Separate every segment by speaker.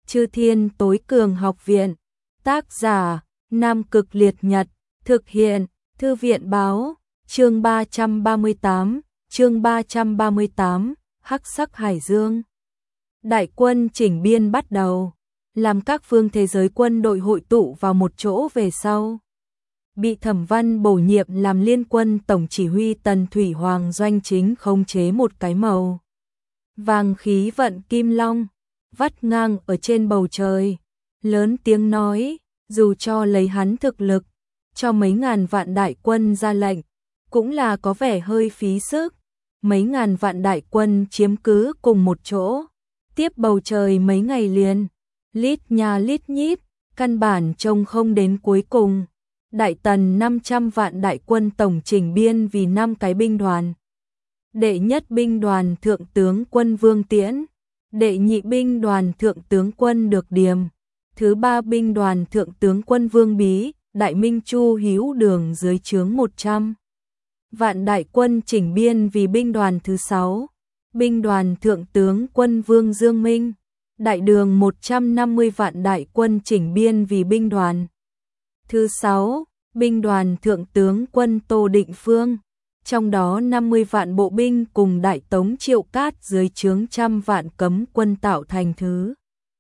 Speaker 1: Chư Thiên Tối Cường Học Viện. Tác giả: Nam Cực Liệt Nhật. Thực hiện: Thư viện báo. Chương 338, Hắc Sắc Hải Dương. Đại quân chỉnh biên bắt đầu, làm các phương thế giới quân đội hội tụ vào một chỗ về sau. Bị Thẩm Văn bổ nhiệm làm liên quân tổng chỉ huy Tần Thủy Hoàng Doanh chính khống chế một cái màu vàng khí vận kim long, vắt ngang ở trên bầu trời, lớn tiếng nói, dù cho lấy hắn thực lực, cho mấy ngàn vạn đại quân ra lệnh, cũng là có vẻ hơi phí sức. Mấy ngàn vạn đại quân chiếm cứ cùng một chỗ, tiếp bầu trời mấy ngày liền, lít nha lít nhít, căn bản trông không đến cuối cùng. Đại Tần 500 vạn đại quân tổng chỉnh biên vì 5 cái binh đoàn. Đệ nhất binh đoàn thượng tướng quân Vương Tiễn, đệ nhị binh đoàn thượng tướng quân Được Điềm, thứ ba binh đoàn thượng tướng quân Vương Bí, Đại Minh Chu Hữu Đường dưới trướng 100 vạn đại quân chỉnh biên vì binh đoàn thứ 6, binh đoàn thượng tướng quân Vương Dương Minh, Đại Đường 150 vạn đại quân chỉnh biên vì binh đoàn thứ 6, binh đoàn thượng tướng quân Tô Định Phương, trong đó 50 vạn bộ binh cùng Đại Tống Triệu Cát dưới trướng 100 vạn cấm quân tạo thành thứ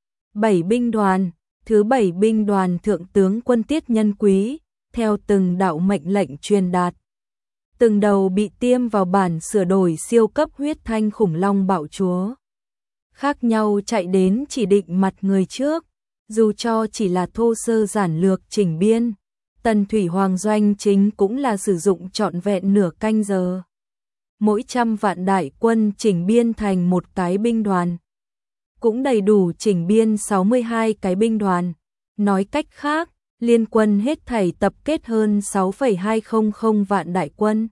Speaker 1: 7 binh đoàn, thứ 7 binh đoàn thượng tướng quân Tiết Nhân Quý, theo từng đạo mệnh lệnh truyền đạt. Từng đầu bị tiêm vào bản sửa đổi siêu cấp huyết thanh khủng long bạo chúa. Khác nhau chạy đến chỉ định mặt người trước, dù cho chỉ là thô sơ giản lược chỉnh biên, Tần Thủy Hoàng Doanh chính cũng là sử dụng trọn vẹn nửa canh giờ. Mỗi 100 vạn đại quân chỉnh biên thành một cái binh đoàn, cũng đầy đủ chỉnh biên 62 cái binh đoàn. Nói cách khác, liên quân hết thảy tập kết hơn 6,200 vạn đại quân.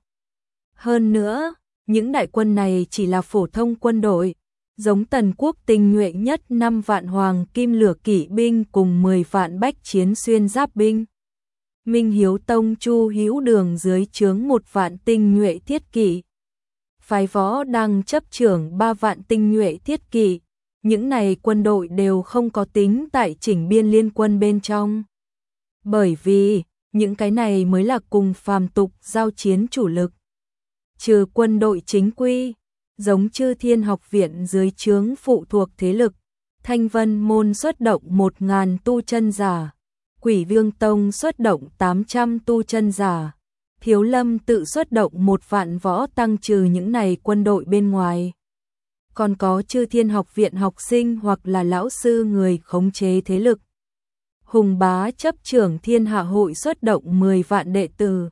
Speaker 1: Hơn nữa, những đại quân này chỉ là phổ thông quân đội, giống Tần quốc tinh nhuệ nhất 5 vạn hoàng kim lửa kỵ binh cùng 10 vạn bách chiến xuyên giáp binh. Minh Hiếu Tông Chu Hữu Đường dưới trướng 1 vạn tinh nhuệ thiết kỵ. Phái Võ Đăng chấp trưởng 3 vạn tinh nhuệ thiết kỵ. Những này quân đội đều không có tính tại chỉnh biên liên quân bên trong. Bởi vì, những cái này mới là cùng phàm tục giao chiến chủ lực. Trừ quân đội chính quy, giống Chư Thiên Học Viện dưới trướng phụ thuộc thế lực, Thanh Vân Môn xuất động 1000 tu chân giả, Quỷ Vương Tông xuất động 800 tu chân giả, Thiếu Lâm tự xuất động 1 vạn võ tăng. Trừ những này quân đội bên ngoài, còn có Chư Thiên Học Viện học sinh hoặc là lão sư người khống chế thế lực. Hùng Bá chấp trưởng Thiên Hạ Hội xuất động 10 vạn đệ tử.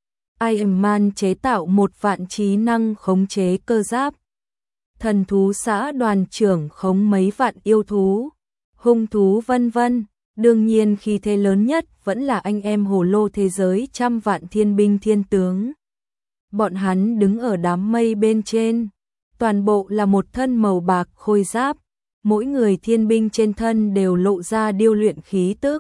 Speaker 1: Iron Man chế tạo 1 vạn trí năng khống chế cơ giáp. Thần thú xã đoàn trưởng khống mấy vạn yêu thú, hung thú vân vân. Đương nhiên khí thế lớn nhất vẫn là anh em hồ lô thế giới 100 vạn thiên binh thiên tướng. Bọn hắn đứng ở đám mây bên trên, toàn bộ là một thân màu bạc khôi giáp, mỗi người thiên binh trên thân đều lộ ra điêu luyện khí tức,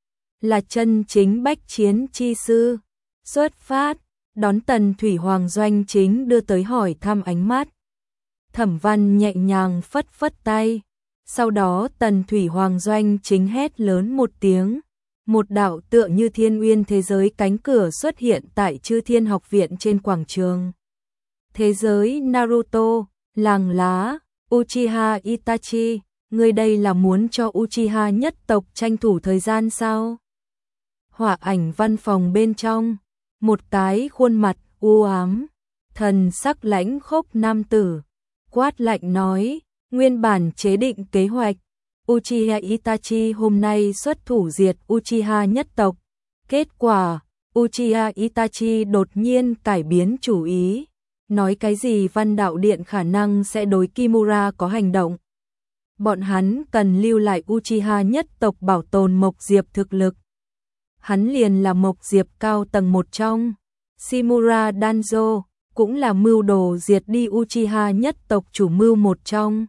Speaker 1: là chân chính bách chiến chi sư. Xuất phát, đón Tần Thủy Hoàng Doanh chính đưa tới hỏi thăm ánh mắt. Thẩm Văn nhẹ nhàng phất phất tay, sau đó Tần Thủy Hoàng Doanh chính hét lớn một tiếng, một đạo tựa như thiên uyên thế giới cánh cửa xuất hiện tại Chư Thiên Học Viện trên quảng trường. Thế giới Naruto, làng lá, Uchiha Itachi, người đây là muốn cho Uchiha nhất tộc tranh thủ thời gian sao? Hỏa ảnh văn phòng bên trong, một cái khuôn mặt u ám, thần sắc lãnh khốc nam tử, quát lạnh nói, nguyên bản chế định kế hoạch, Uchiha Itachi hôm nay xuất thủ diệt Uchiha nhất tộc. Kết quả, Uchiha Itachi đột nhiên cải biến chủ ý, nói cái gì Văn Đạo Điện khả năng sẽ đối Kimura có hành động. Bọn hắn cần lưu lại Uchiha nhất tộc bảo tồn Mộc Diệp thực lực. Hắn liền là Mộc Diệp cao tầng một trong. Shimura Danzo cũng là mưu đồ diệt đi Uchiha nhất tộc chủ mưu một trong.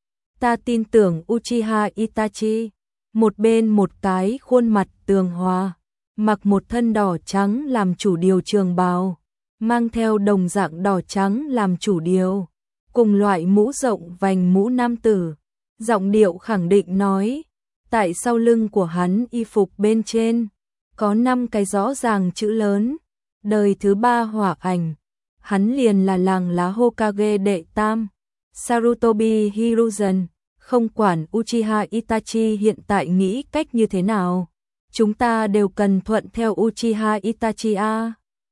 Speaker 1: Ta tin tưởng Uchiha Itachi. Một bên một cái khuôn mặt tường hòa, mặc một thân đỏ trắng làm chủ điều trường bào, mang theo đồng dạng đỏ trắng làm chủ điều, cùng loại mũ rộng vành mũ nam tử, giọng điệu khẳng định nói, Tại sau lưng của hắn y phục bên trên có 5 cái rõ ràng chữ lớn, đời thứ 3 hỏa ảnh. Hắn liền là làng lá Hokage đệ tam, Sarutobi Hiruzen. Không quản Uchiha Itachi hiện tại nghĩ cách như thế nào, chúng ta đều cần thuận theo Uchiha Itachi a.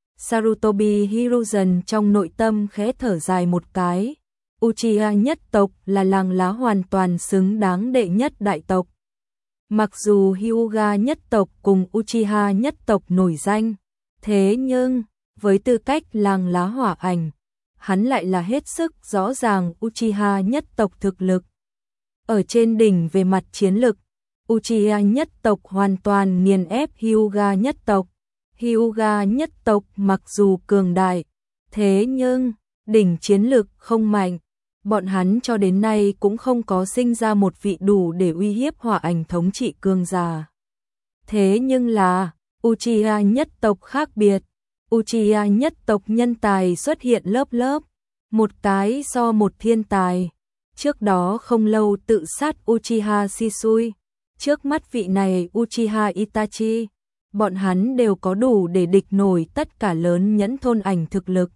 Speaker 1: Sarutobi Hiruzen trong nội tâm khẽ thở dài một cái. Uchiha nhất tộc là làng lá hoàn toàn xứng đáng đệ nhất đại tộc. Mặc dù Hyuga nhất tộc cùng Uchiha nhất tộc nổi danh, thế nhưng với tư cách làng lá hỏa ảnh, hắn lại là hết sức rõ ràng Uchiha nhất tộc thực lực. Ở trên đỉnh về mặt chiến lực, Uchiha nhất tộc hoàn toàn nghiền ép Hyuga nhất tộc. Hyuga nhất tộc mặc dù cường đại, thế nhưng đỉnh chiến lực không mạnh. Bọn hắn cho đến nay cũng không có sinh ra một vị đủ để uy hiếp hỏa ảnh thống trị cường giả. Thế nhưng là Uchiha nhất tộc khác biệt. Uchiha nhất tộc nhân tài xuất hiện lớp lớp, một cái so một thiên tài. Trước đó không lâu tự sát Uchiha Shisui, trước mắt vị này Uchiha Itachi, bọn hắn đều có đủ để địch nổi tất cả lớn nhẫn thôn ảnh thực lực.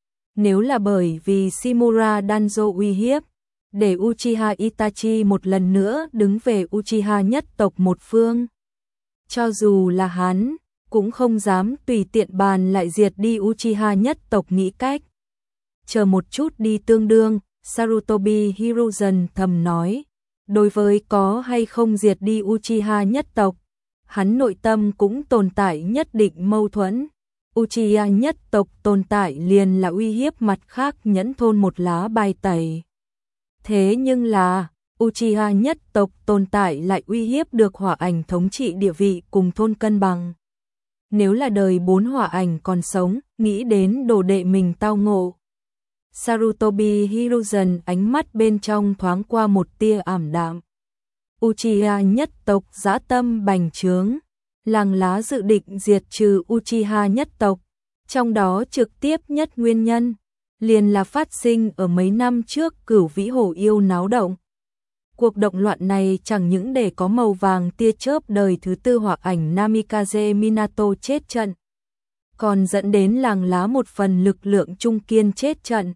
Speaker 1: Nếu là bởi vì Shimura Danzo uy hiếp, để Uchiha Itachi một lần nữa đứng về Uchiha nhất tộc một phương, cho dù là hắn, cũng không dám tùy tiện bàn lại diệt đi Uchiha nhất tộc nghĩ cách. Chờ một chút đi tương đương, Sarutobi Hiruzen thầm nói, đối với có hay không diệt đi Uchiha nhất tộc, hắn nội tâm cũng tồn tại nhất định mâu thuẫn. Uchiha nhất tộc tồn tại liền là uy hiếp mặt khác nhẫn thôn một lá bài tẩy. Thế nhưng là, Uchiha nhất tộc tồn tại lại uy hiếp được hỏa ảnh thống trị địa vị cùng thôn cân bằng. Nếu là đời 4 hỏa ảnh còn sống, nghĩ đến đồ đệ mình tao ngộ. Sarutobi Hiruzen ánh mắt bên trong thoáng qua một tia ảm đạm. Uchiha nhất tộc dã tâm bành trướng, làng lá dự định diệt trừ Uchiha nhất tộc, trong đó trực tiếp nhất nguyên nhân liền là phát sinh ở mấy năm trước Cửu Vĩ Hổ Yêu náo động. Cuộc động loạn này chẳng những để có màu vàng tia chớp đời thứ 4 hỏa ảnh Namikaze Minato chết trận, còn dẫn đến làng lá một phần lực lượng trung kiên chết trận.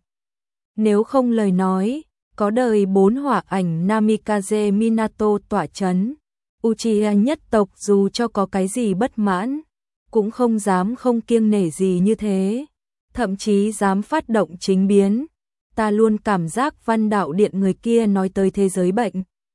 Speaker 1: Nếu không lời nói, có đời 4 hỏa ảnh Namikaze Minato tỏa chấn, Uchiha nhất tộc dù cho có cái gì bất mãn, cũng không dám không kiêng nể gì như thế, thậm chí dám phát động chính biến. Ta luôn cảm giác Văn Đạo Điện người kia nói tới thế giới bệnh,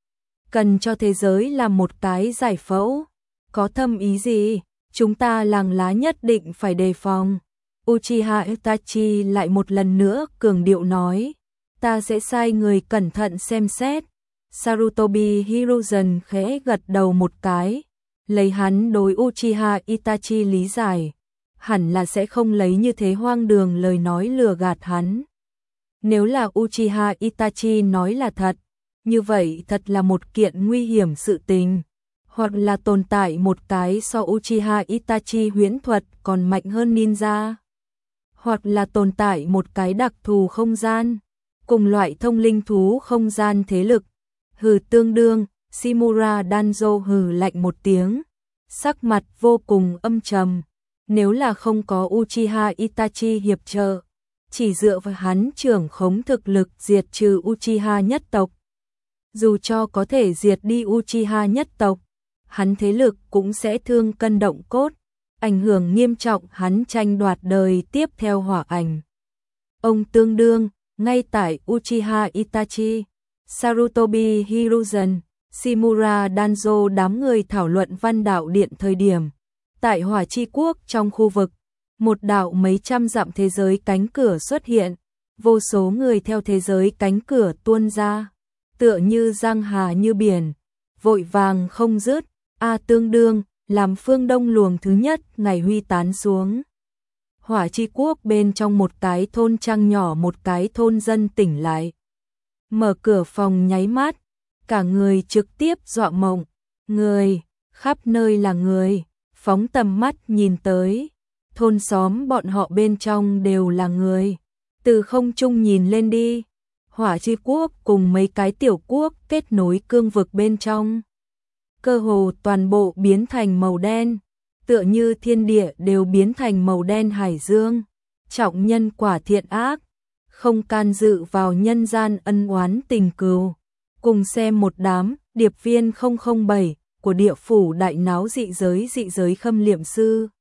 Speaker 1: cần cho thế giới làm một cái giải phẫu, có thâm ý gì, chúng ta làng lá nhất định phải đề phòng. Uchiha Itachi lại một lần nữa cường điệu nói, ta sẽ sai người cẩn thận xem xét. Sarutobi Hiruzen khẽ gật đầu một cái, lấy hắn đối Uchiha Itachi lý giải, hẳn là sẽ không lấy như thế hoang đường lời nói lừa gạt hắn. Nếu là Uchiha Itachi nói là thật, như vậy thật là một kiện nguy hiểm sự tình, hoặc là tồn tại một cái so Uchiha Itachi huyễn thuật còn mạnh hơn ninja, hoặc là tồn tại một cái đặc thù không gian, cùng loại thông linh thú không gian thế lực. Hừ tương đương, Shimura Danzo hừ lạnh một tiếng, sắc mặt vô cùng âm trầm. Nếu là không có Uchiha Itachi hiệp trợ, chỉ dựa vào hắn trưởng khống thực lực diệt trừ Uchiha nhất tộc, dù cho có thể diệt đi Uchiha nhất tộc, hắn thế lực cũng sẽ thương cân động cốt, ảnh hưởng nghiêm trọng hắn tranh đoạt đời tiếp theo hỏa ảnh. Ông tương đương, ngay tại Uchiha Itachi, Sarutobi Hiruzen, Shimura Danzo đám người thảo luận Văn Đạo Điện thời điểm, tại Hỏa Chi Quốc trong khu vực, một đạo mấy trăm dặm thế giới cánh cửa xuất hiện, vô số người theo thế giới cánh cửa tuôn ra, tựa như giang hà như biển, vội vàng không dứt. Tương đương, làm phương đông luồng thứ nhất ngày huy tán xuống. Hỏa Chi Quốc bên trong một cái thôn trang nhỏ, một cái thôn dân tỉnh lại. Mở cửa phòng nháy mắt, cả người trực tiếp dọa mộng, người, khắp nơi là người, phóng tầm mắt nhìn tới, thôn xóm bọn họ bên trong đều là người, từ không trung nhìn lên đi, Hỏa Chi Quốc cùng mấy cái tiểu quốc kết nối cương vực bên trong. cơ hồ toàn bộ biến thành màu đen, tựa như thiên địa đều biến thành màu đen hải dương. Trọng nhân quả thiện ác, không can dự vào nhân gian ân oán tình cừu. Cùng xem một đám điệp viên 007 của địa phủ đại náo dị giới khâm liệm sư.